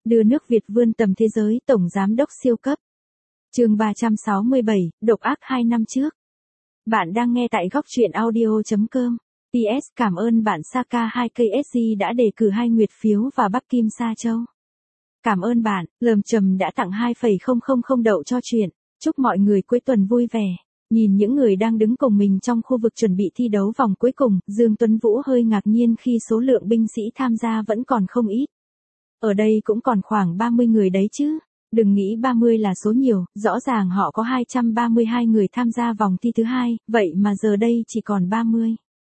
Đưa nước Việt vươn tầm thế giới, tổng giám đốc siêu cấp. Chương 367, độc ác 2 năm trước. Bạn đang nghe tại góc truyện audio.com. PS, cảm ơn bạn Saka 2KSG đã đề cử 2 nguyệt phiếu và Bắc Kim Sa Châu. Cảm ơn bạn, Lờm Trầm đã tặng 2,000 đậu cho chuyện. Chúc mọi người cuối tuần vui vẻ. Nhìn những người đang đứng cùng mình trong khu vực chuẩn bị thi đấu vòng cuối cùng, Dương Tuấn Vũ hơi ngạc nhiên khi số lượng binh sĩ tham gia vẫn còn không ít. Ở đây cũng còn khoảng 30 người đấy chứ. Đừng nghĩ 30 là số nhiều, rõ ràng họ có 232 người tham gia vòng thi thứ hai, vậy mà giờ đây chỉ còn 30.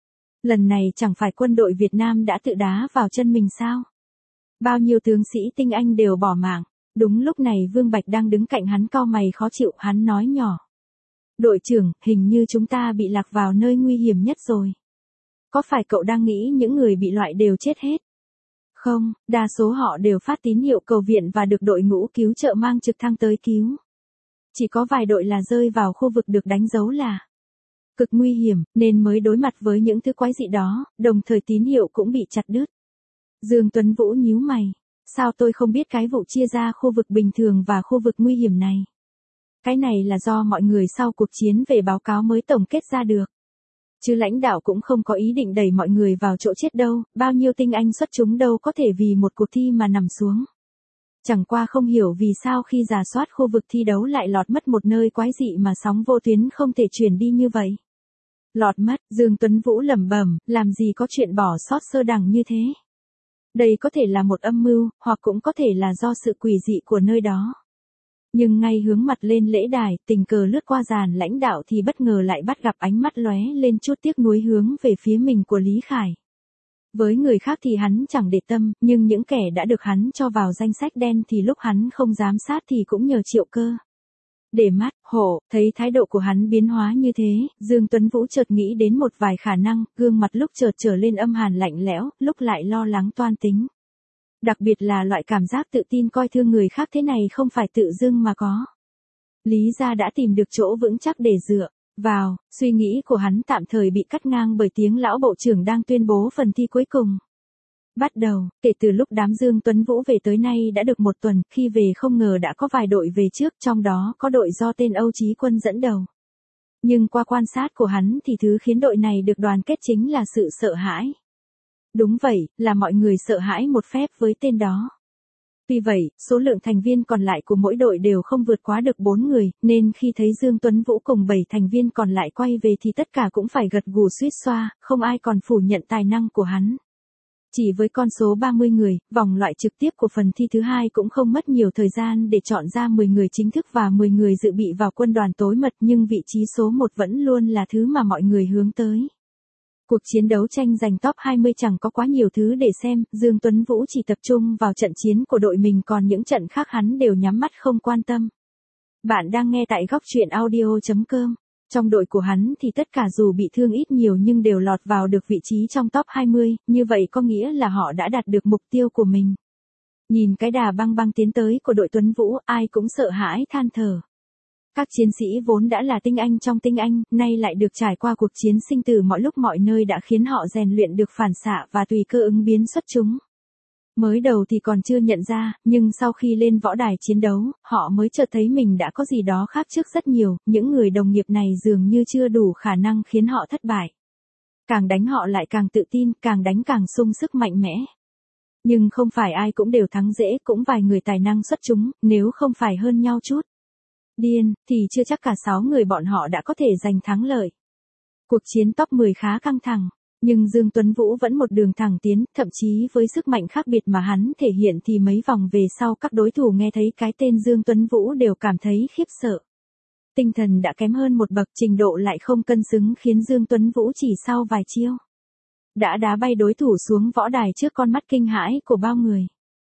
Lần này chẳng phải quân đội Việt Nam đã tự đá vào chân mình sao? Bao nhiêu tướng sĩ tinh anh đều bỏ mạng. Đúng lúc này Vương Bạch đang đứng cạnh hắn cau mày khó chịu, hắn nói nhỏ. Đội trưởng, hình như chúng ta bị lạc vào nơi nguy hiểm nhất rồi. Có phải cậu đang nghĩ những người bị loại đều chết hết? Không, đa số họ đều phát tín hiệu cầu viện và được đội ngũ cứu trợ mang trực thăng tới cứu. Chỉ có vài đội là rơi vào khu vực được đánh dấu là cực nguy hiểm, nên mới đối mặt với những thứ quái dị đó, đồng thời tín hiệu cũng bị chặt đứt. Dương Tuấn Vũ nhíu mày. Sao tôi không biết cái vụ chia ra khu vực bình thường và khu vực nguy hiểm này? Cái này là do mọi người sau cuộc chiến về báo cáo mới tổng kết ra được. Chứ lãnh đạo cũng không có ý định đẩy mọi người vào chỗ chết đâu, bao nhiêu tinh anh xuất chúng đâu có thể vì một cuộc thi mà nằm xuống. Chẳng qua không hiểu vì sao khi rà soát khu vực thi đấu lại lọt mất một nơi quái dị mà sóng vô tuyến không thể chuyển đi như vậy. Lọt mất, Dương Tuấn Vũ lẩm bẩm, làm gì có chuyện bỏ sót sơ đẳng như thế. Đây có thể là một âm mưu, hoặc cũng có thể là do sự quỷ dị của nơi đó. Nhưng ngay hướng mặt lên lễ đài, tình cờ lướt qua dàn lãnh đạo thì bất ngờ lại bắt gặp ánh mắt lóe lên chút tiếc nuối hướng về phía mình của Lý Khải. Với người khác thì hắn chẳng để tâm, nhưng những kẻ đã được hắn cho vào danh sách đen thì lúc hắn không giám sát thì cũng nhờ Triệu Cơ. Để mắt, hổ, thấy thái độ của hắn biến hóa như thế, Dương Tuấn Vũ chợt nghĩ đến một vài khả năng, gương mặt lúc chợt trở lên âm hàn lạnh lẽo, lúc lại lo lắng toan tính. Đặc biệt là loại cảm giác tự tin coi thương người khác thế này không phải tự dưng mà có. Lý gia đã tìm được chỗ vững chắc để dựa vào, suy nghĩ của hắn tạm thời bị cắt ngang bởi tiếng lão bộ trưởng đang tuyên bố phần thi cuối cùng. Bắt đầu, kể từ lúc đám Dương Tuấn Vũ về tới nay đã được một tuần, khi về không ngờ đã có vài đội về trước, trong đó có đội do tên Âu Chí Quân dẫn đầu. Nhưng qua quan sát của hắn thì thứ khiến đội này được đoàn kết chính là sự sợ hãi. Đúng vậy, là mọi người sợ hãi một phép với tên đó. Tuy vậy, số lượng thành viên còn lại của mỗi đội đều không vượt quá được 4 người, nên khi thấy Dương Tuấn Vũ cùng 7 thành viên còn lại quay về thì tất cả cũng phải gật gù suýt xoa, không ai còn phủ nhận tài năng của hắn. Chỉ với con số 30 người, vòng loại trực tiếp của phần thi thứ hai cũng không mất nhiều thời gian để chọn ra 10 người chính thức và 10 người dự bị vào quân đoàn tối mật, nhưng vị trí số 1 vẫn luôn là thứ mà mọi người hướng tới. Cuộc chiến đấu tranh giành top 20 chẳng có quá nhiều thứ để xem, Dương Tuấn Vũ chỉ tập trung vào trận chiến của đội mình, còn những trận khác hắn đều nhắm mắt không quan tâm. Bạn đang nghe tại góc truyện audio.com. Trong đội của hắn thì tất cả dù bị thương ít nhiều nhưng đều lọt vào được vị trí trong top 20, như vậy có nghĩa là họ đã đạt được mục tiêu của mình. Nhìn cái đà băng băng tiến tới của đội Tuấn Vũ, ai cũng sợ hãi than thở. Các chiến sĩ vốn đã là tinh anh trong tinh anh, nay lại được trải qua cuộc chiến sinh tử mọi lúc mọi nơi đã khiến họ rèn luyện được phản xạ và tùy cơ ứng biến xuất chúng. Mới đầu thì còn chưa nhận ra, nhưng sau khi lên võ đài chiến đấu, họ mới chợt thấy mình đã có gì đó khác trước rất nhiều, những người đồng nghiệp này dường như chưa đủ khả năng khiến họ thất bại. Càng đánh họ lại càng tự tin, càng đánh càng sung sức mạnh mẽ. Nhưng không phải ai cũng đều thắng dễ, cũng vài người tài năng xuất chúng, nếu không phải hơn nhau chút điên, thì chưa chắc cả 6 người bọn họ đã có thể giành thắng lợi. Cuộc chiến top 10 khá căng thẳng, nhưng Dương Tuấn Vũ vẫn một đường thẳng tiến, thậm chí với sức mạnh khác biệt mà hắn thể hiện thì mấy vòng về sau các đối thủ nghe thấy cái tên Dương Tuấn Vũ đều cảm thấy khiếp sợ. Tinh thần đã kém hơn một bậc, trình độ lại không cân xứng khiến Dương Tuấn Vũ chỉ sau vài chiêu đã đá bay đối thủ xuống võ đài trước con mắt kinh hãi của bao người.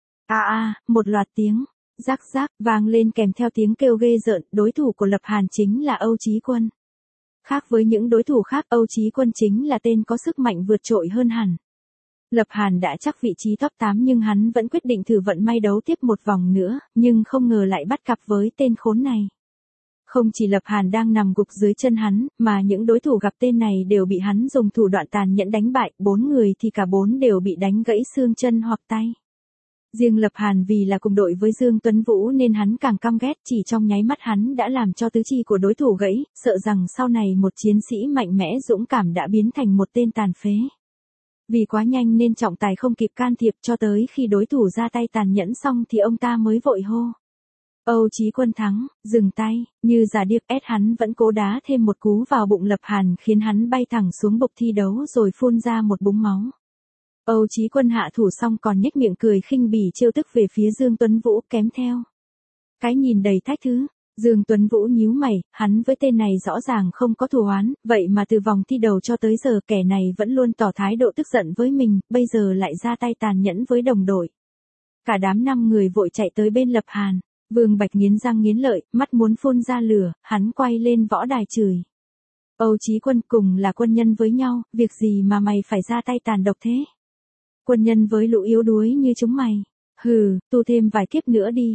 Một loạt tiếng rắc rắc vang lên kèm theo tiếng kêu ghê rợn, đối thủ của Lập Hàn chính là Âu Chí Quân. Khác với những đối thủ khác, Âu Chí Quân chính là tên có sức mạnh vượt trội hơn hẳn. Lập Hàn đã chắc vị trí top 8 nhưng hắn vẫn quyết định thử vận may đấu tiếp một vòng nữa, nhưng không ngờ lại bắt cặp với tên khốn này. Không chỉ Lập Hàn đang nằm gục dưới chân hắn, mà những đối thủ gặp tên này đều bị hắn dùng thủ đoạn tàn nhẫn đánh bại, 4 người thì cả 4 đều bị đánh gãy xương chân hoặc tay. Riêng Lập Hàn vì là cùng đội với Dương Tuấn Vũ nên hắn càng căm ghét, chỉ trong nháy mắt hắn đã làm cho tứ chi của đối thủ gãy, sợ rằng sau này một chiến sĩ mạnh mẽ dũng cảm đã biến thành một tên tàn phế. Vì quá nhanh nên trọng tài không kịp can thiệp, cho tới khi đối thủ ra tay tàn nhẫn xong thì ông ta mới vội hô: Âu Chí Quân thắng, dừng tay. Như giả điếc, hắn vẫn cố đá thêm một cú vào bụng Lập Hàn khiến hắn bay thẳng xuống bục thi đấu rồi phun ra một búng máu. Âu Chí Quân hạ thủ xong còn nhếch miệng cười khinh bỉ trêu tức về phía Dương Tuấn Vũ kém theo. Cái nhìn đầy thách thứ. Dương Tuấn Vũ nhíu mày, hắn với tên này rõ ràng không có thù oán, vậy mà từ vòng thi đầu cho tới giờ kẻ này vẫn luôn tỏ thái độ tức giận với mình, bây giờ lại ra tay tàn nhẫn với đồng đội. Cả đám 5 người vội chạy tới bên Lập Hàn. Vương Bạch nghiến răng nghiến lợi, mắt muốn phun ra lửa, hắn quay lên võ đài chửi: Âu Chí Quân, cùng là quân nhân với nhau, việc gì mà mày phải ra tay tàn độc thế? Quân nhân với lũ yếu đuối như chúng mày. Hừ, tu thêm vài kiếp nữa đi,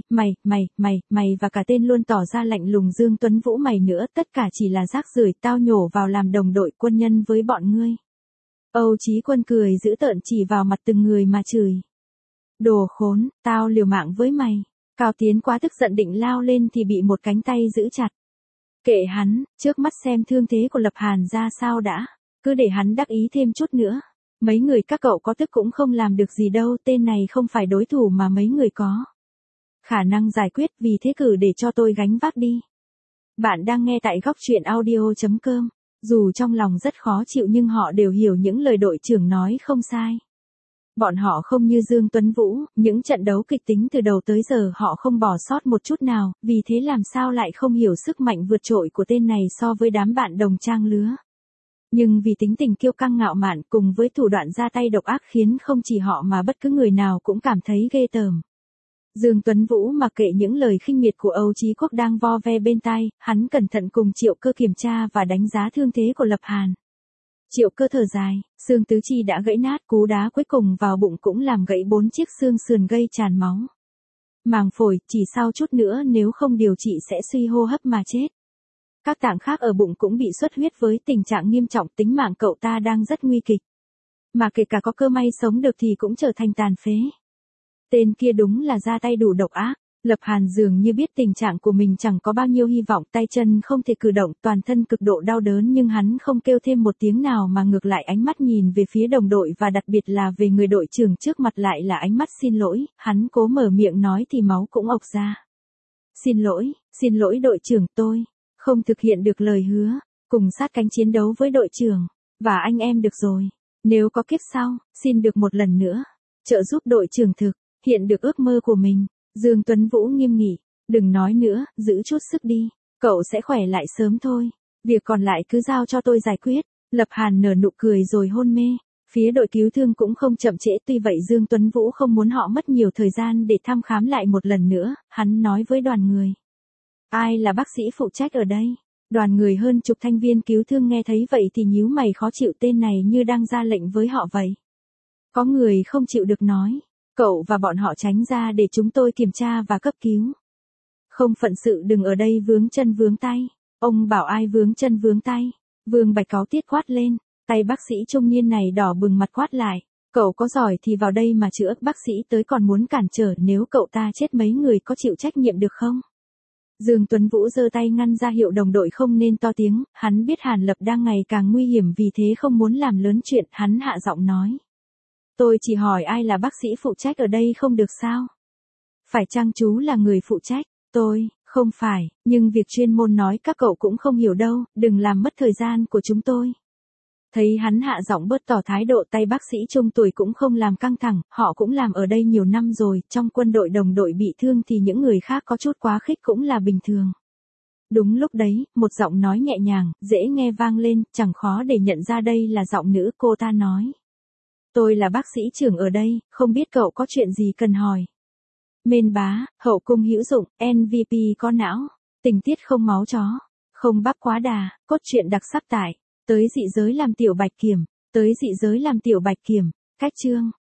mày và cả tên luôn tỏ ra lạnh lùng Dương Tuấn Vũ mày nữa, tất cả chỉ là rác rưởi, tao nhổ vào làm đồng đội quân nhân với bọn ngươi. Âu Chí Quân cười dữ tợn chỉ vào mặt từng người mà chửi: Đồ khốn, tao liều mạng với mày. Cao Tiến quá tức giận định lao lên thì bị một cánh tay giữ chặt. Kệ hắn, trước mắt xem thương thế của Lập Hàn ra sao đã, cứ để hắn đắc ý thêm chút nữa. Mấy người các cậu có tức cũng không làm được gì đâu, tên này không phải đối thủ mà mấy người có khả năng giải quyết, vì thế cử để cho tôi gánh vác đi. Bạn đang nghe tại góc truyện audio.com. Dù trong lòng rất khó chịu nhưng họ đều hiểu những lời đội trưởng nói không sai. Bọn họ không như Dương Tuấn Vũ, những trận đấu kịch tính từ đầu tới giờ họ không bỏ sót một chút nào, vì thế làm sao lại không hiểu sức mạnh vượt trội của tên này so với đám bạn đồng trang lứa. Nhưng vì tính tình kiêu căng ngạo mạn cùng với thủ đoạn ra tay độc ác khiến không chỉ họ mà bất cứ người nào cũng cảm thấy ghê tởm. Dương Tuấn Vũ mặc kệ những lời khinh miệt của Âu Chí Quốc đang vo ve bên tai, hắn cẩn thận cùng Triệu Cơ kiểm tra và đánh giá thương thế của Lập Hàn. Triệu Cơ thở dài, xương tứ chi đã gãy nát, cú đá cuối cùng vào bụng cũng làm gãy 4 chiếc xương sườn gây tràn máu. Màng phổi, chỉ sau chút nữa nếu không điều trị sẽ suy hô hấp mà chết. Các tạng khác ở bụng cũng bị xuất huyết với tình trạng nghiêm trọng, tính mạng cậu ta đang rất nguy kịch. Mà kể cả có cơ may sống được thì cũng trở thành tàn phế. Tên kia đúng là ra tay đủ độc ác. Lập Hàn dường như biết tình trạng của mình chẳng có bao nhiêu hy vọng, tay chân không thể cử động, toàn thân cực độ đau đớn nhưng hắn không kêu thêm một tiếng nào mà ngược lại ánh mắt nhìn về phía đồng đội và đặc biệt là về người đội trưởng trước mặt lại là ánh mắt xin lỗi, hắn cố mở miệng nói thì máu cũng ộc ra. Xin lỗi đội trưởng, tôi không thực hiện được lời hứa, cùng sát cánh chiến đấu với đội trưởng và anh em được rồi. Nếu có kiếp sau, xin được một lần nữa trợ giúp đội trưởng thực hiện được ước mơ của mình. Dương Tuấn Vũ nghiêm nghị, đừng nói nữa, giữ chút sức đi, cậu sẽ khỏe lại sớm thôi. Việc còn lại cứ giao cho tôi giải quyết. Lập Hàn nở nụ cười rồi hôn mê. Phía đội cứu thương cũng không chậm trễ, tuy vậy Dương Tuấn Vũ không muốn họ mất nhiều thời gian để thăm khám lại một lần nữa, hắn nói với đoàn người. Ai là bác sĩ phụ trách ở đây? Đoàn người hơn chục thanh viên cứu thương nghe thấy vậy thì nhíu mày khó chịu, tên này như đang ra lệnh với họ vậy. Có người không chịu được nói. Cậu và bọn họ tránh ra để chúng tôi kiểm tra và cấp cứu. Không phận sự đừng ở đây vướng chân vướng tay. Ông bảo ai vướng chân vướng tay? Vương Bạch cáu tiết quát lên. Tay bác sĩ trung niên này đỏ bừng mặt quát lại. Cậu có giỏi thì vào đây mà chữa, bác sĩ tới còn muốn cản trở, nếu cậu ta chết mấy người có chịu trách nhiệm được không? Dương Tuấn Vũ giơ tay ngăn ra hiệu đồng đội không nên to tiếng, hắn biết Hàn Lập đang ngày càng nguy hiểm vì thế không muốn làm lớn chuyện, hắn hạ giọng nói. Tôi chỉ hỏi ai là bác sĩ phụ trách ở đây không được sao? Phải chăng chú là người phụ trách? Tôi, không phải, nhưng việc chuyên môn nói các cậu cũng không hiểu đâu, đừng làm mất thời gian của chúng tôi. Thấy hắn hạ giọng bớt tỏ thái độ, tay bác sĩ trung tuổi cũng không làm căng thẳng, họ cũng làm ở đây nhiều năm rồi, trong quân đội đồng đội bị thương thì những người khác có chút quá khích cũng là bình thường. Đúng lúc đấy, một giọng nói nhẹ nhàng, dễ nghe vang lên, chẳng khó để nhận ra đây là giọng nữ, cô ta nói. Tôi là bác sĩ trưởng ở đây, không biết cậu có chuyện gì cần hỏi. Mên bá, hậu cung hữu dụng, MVP có não, tình tiết không máu chó, không bắp quá đà, cốt truyện đặc sắc tại, tới dị giới làm tiểu bạch kiểm, cách chương.